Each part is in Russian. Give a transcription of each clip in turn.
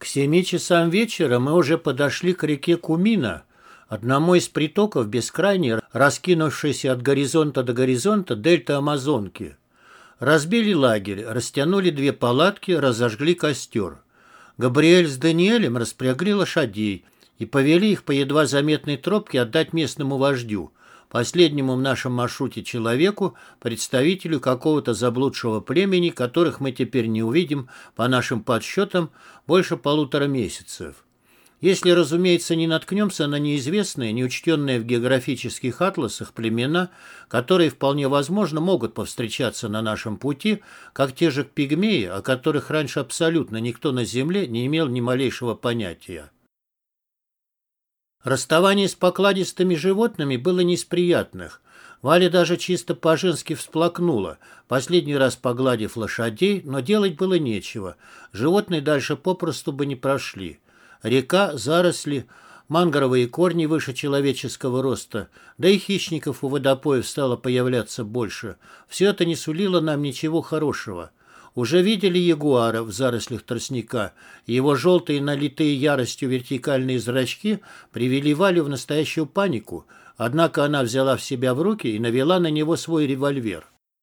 7 часам вечера мы уже подошли к реке Кумина, одному из притоков бескрайней, раскинувшейся от горизонта до горизонта дельты Амазонки. Разбили лагерь, растянули 2 палатки, разожгли костер. Габриэль с Даниэлем распрягли лошадей и повели их по едва заметной тропке отдать местному вождю, последнему в нашем маршруте человеку, представителю какого-то заблудшего племени, которых мы теперь не увидим, по нашим подсчетам, больше 1,5 месяцев. Если, разумеется, не наткнемся на неизвестные, неучтенные в географических атласах племена, которые вполне возможно могут повстречаться на нашем пути, как те же пигмеи, о которых раньше абсолютно никто на Земле не имел ни малейшего понятия. Расставание с покладистыми животными было не из приятных. Валя даже чисто по-женски всплакнула, последний раз погладив лошадей, но делать было нечего. Животные дальше попросту бы не прошли. Река, заросли, мангровые корни выше человеческого роста, да и хищников у водопоев стало появляться больше. Все это не сулило нам ничего хорошего. Уже видели ягуара в зарослях тростника, и его желтые, налитые яростью вертикальные зрачки привели Валю в настоящую панику, однако она взяла себя в руки и навела на него свой револьвер.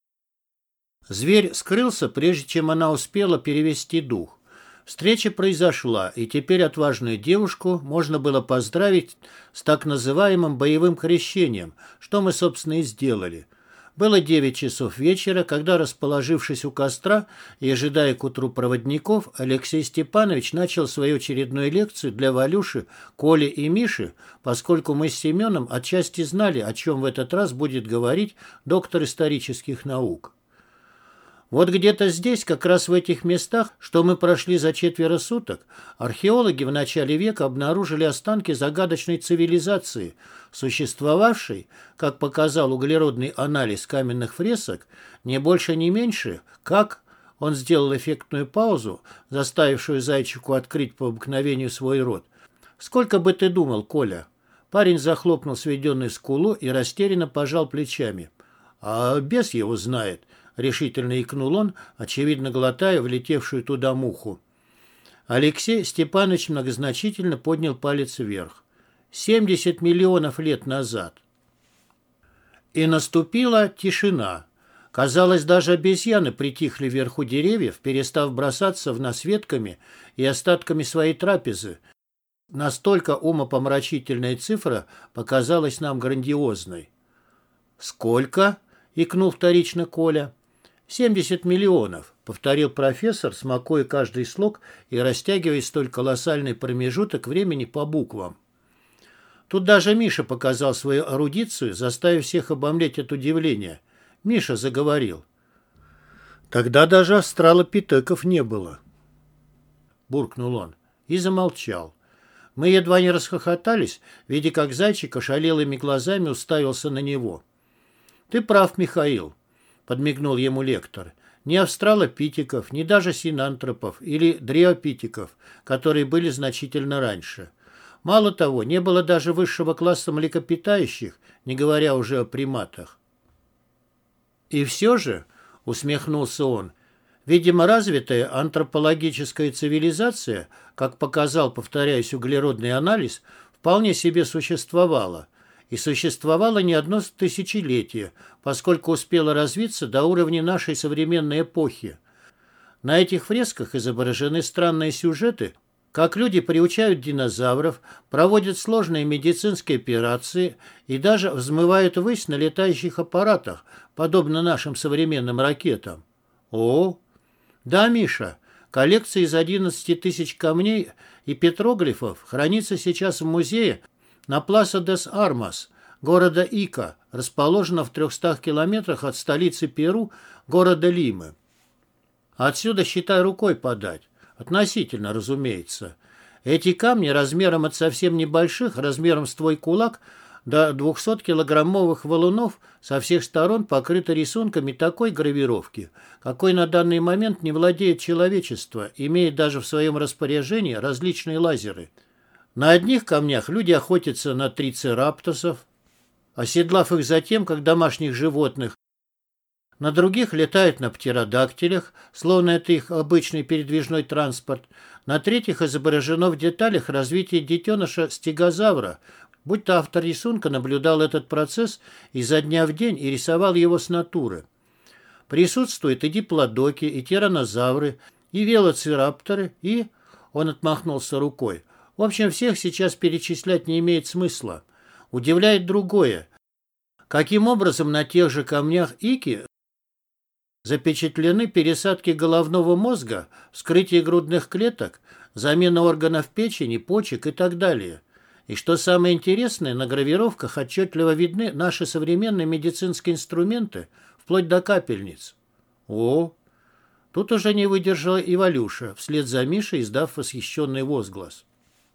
Зверь скрылся, прежде чем она успела перевести дух. Встреча произошла, и теперь отважную девушку можно было поздравить с так называемым боевым крещением, что мы, собственно, и сделали. Было 9 часов вечера, когда, расположившись у костра и ожидая к утру проводников, Алексей Степанович начал свою очередную лекцию для Валюши, Коли и Миши, поскольку мы с Семеном отчасти знали, о чем в этот раз будет говорить доктор исторических наук. Вот где-то здесь, как раз в этих местах, что мы прошли за 4 суток, археологи в начале века обнаружили останки загадочной цивилизации, существовавшей, как показал углеродный анализ каменных фресок, не больше, не меньше, как, он сделал эффектную паузу, заставившую зайчику открыть по обыкновению свой рот. «Сколько бы ты думал, Коля?» Парень захлопнул сведенную скулу и растерянно пожал плечами. «А бес его знает», — решительно икнул он, очевидно глотая влетевшую туда муху. Алексей Степанович многозначительно поднял палец вверх. 70 миллионов лет назад. И наступила тишина. Казалось, даже обезьяны притихли вверху деревьев, перестав бросаться в нас ветками и остатками своей трапезы. Настолько умопомрачительная цифра показалась нам грандиозной. «Сколько?» — икнул вторично Коля. 70 миллионов, повторил профессор, смакуя каждый слог и растягивая столь колоссальный промежуток времени по буквам. Тут даже Миша показал свою эрудицию, заставив всех обомлеть от удивления. Миша заговорил. Тогда даже австралопитеков не было. Буркнул он и замолчал. Мы едва не расхохотались, видя, как зайчик ошалелыми глазами уставился на него. Ты прав, Михаил. Подмигнул ему лектор. Ни австралопитеков, ни даже синантропов или дриопитеков, которые были значительно раньше. Мало того, не было даже высшего класса млекопитающих, не говоря уже о приматах. И все же, усмехнулся он, видимо, развитая антропологическая цивилизация, как показал, повторяюсь, углеродный анализ, вполне себе существовала. И существовало не одно тысячелетие, поскольку успела развиться до уровня нашей современной эпохи. На этих фресках изображены странные сюжеты, как люди приучают динозавров, проводят сложные медицинские операции и даже взмывают ввысь на летающих аппаратах, подобно нашим современным ракетам. О, да, Миша, коллекция из 11 тысяч камней и петроглифов хранится сейчас в музее на Пласа дес Армас, города Ика, расположена в 300 километрах от столицы Перу, города Лимы. Отсюда, считай, рукой подать. Относительно, разумеется. Эти камни размером от совсем небольших, размером с твой кулак, до 200-килограммовых валунов со всех сторон покрыты рисунками такой гравировки, какой на данный момент не владеет человечество, имея даже в своем распоряжении различные лазеры. На одних камнях люди охотятся на трицераптосов, оседлав их затем, как домашних животных, На других летают на птеродактилях, словно это их обычный передвижной транспорт. На третьих изображено в деталях развитие детеныша стегозавра, будто автор рисунка наблюдал этот процесс изо дня в день и рисовал его с натуры. Присутствуют и диплодоки, и тираннозавры, и велоцирапторы, и... Он отмахнулся рукой. В общем, всех сейчас перечислять не имеет смысла. Удивляет другое. Каким образом на тех же камнях Ики запечатлены пересадки головного мозга, вскрытие грудных клеток, замена органов печени, почек и так далее. И что самое интересное, на гравировках отчетливо видны наши современные медицинские инструменты, вплоть до капельниц. О! Тут уже не выдержала и Валюша, вслед за Мишей издав восхищенный возглас.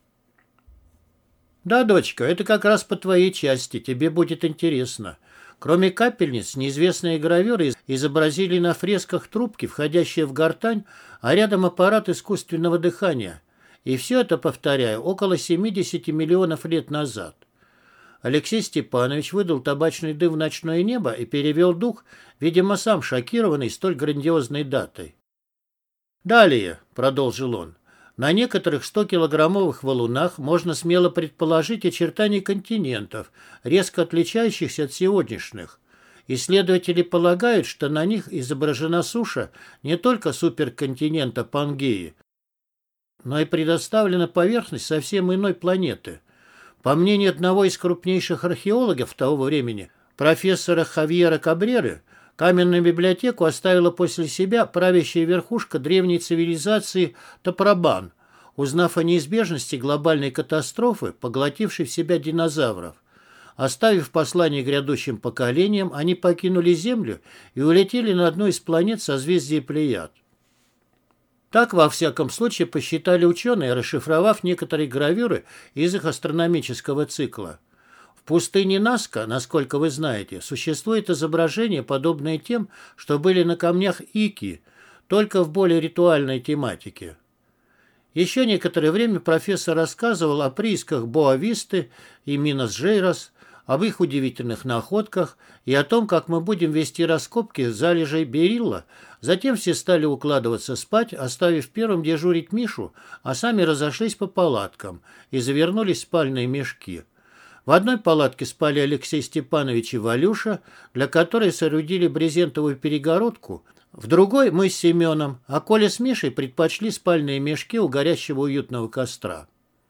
«Да, дочка, это как раз по твоей части, тебе будет интересно. Кроме капельниц, неизвестные гравёры изобразили на фресках трубки, входящие в гортань, а рядом аппарат искусственного дыхания. И все это, повторяю, около 70 миллионов лет назад». Алексей Степанович выдал табачный дым в ночное небо и перевел дух, видимо, сам шокированный столь грандиозной датой. «Далее», — продолжил он, — «на некоторых 100-килограммовых валунах можно смело предположить очертания континентов, резко отличающихся от сегодняшних. Исследователи полагают, что на них изображена суша не только суперконтинента Пангеи, но и предоставлена поверхность совсем иной планеты. По мнению одного из крупнейших археологов того времени, профессора Хавьера Кабреры, каменную библиотеку оставила после себя правящая верхушка древней цивилизации Тапрабан, узнав о неизбежности глобальной катастрофы, поглотившей в себя динозавров. Оставив послание грядущим поколениям, они покинули Землю и улетели на одну из планет созвездия Плеяд. Так, во всяком случае, посчитали ученые, расшифровав некоторые гравюры из их астрономического цикла. В пустыне Наска, насколько вы знаете, существует изображение, подобное тем, что были на камнях Ики, только в более ритуальной тематике. Еще некоторое время профессор рассказывал о приисках Боа-Висты и Минас-Жейрос, об их удивительных находках и о том, как мы будем вести раскопки залежей берилла. Затем все стали укладываться спать, оставив первым дежурить Мишу, а сами разошлись по палаткам и завернулись в спальные мешки. В одной палатке спали Алексей Степанович и Валюша, для которой соорудили брезентовую перегородку, в другой мы с Семеном, а Коля с Мишей предпочли спальные мешки у горящего уютного костра.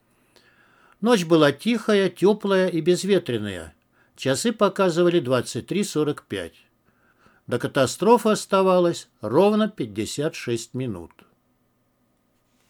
Ночь была тихая, теплая и безветренная. Часы показывали 23:45. До катастрофы оставалось ровно 56 минут.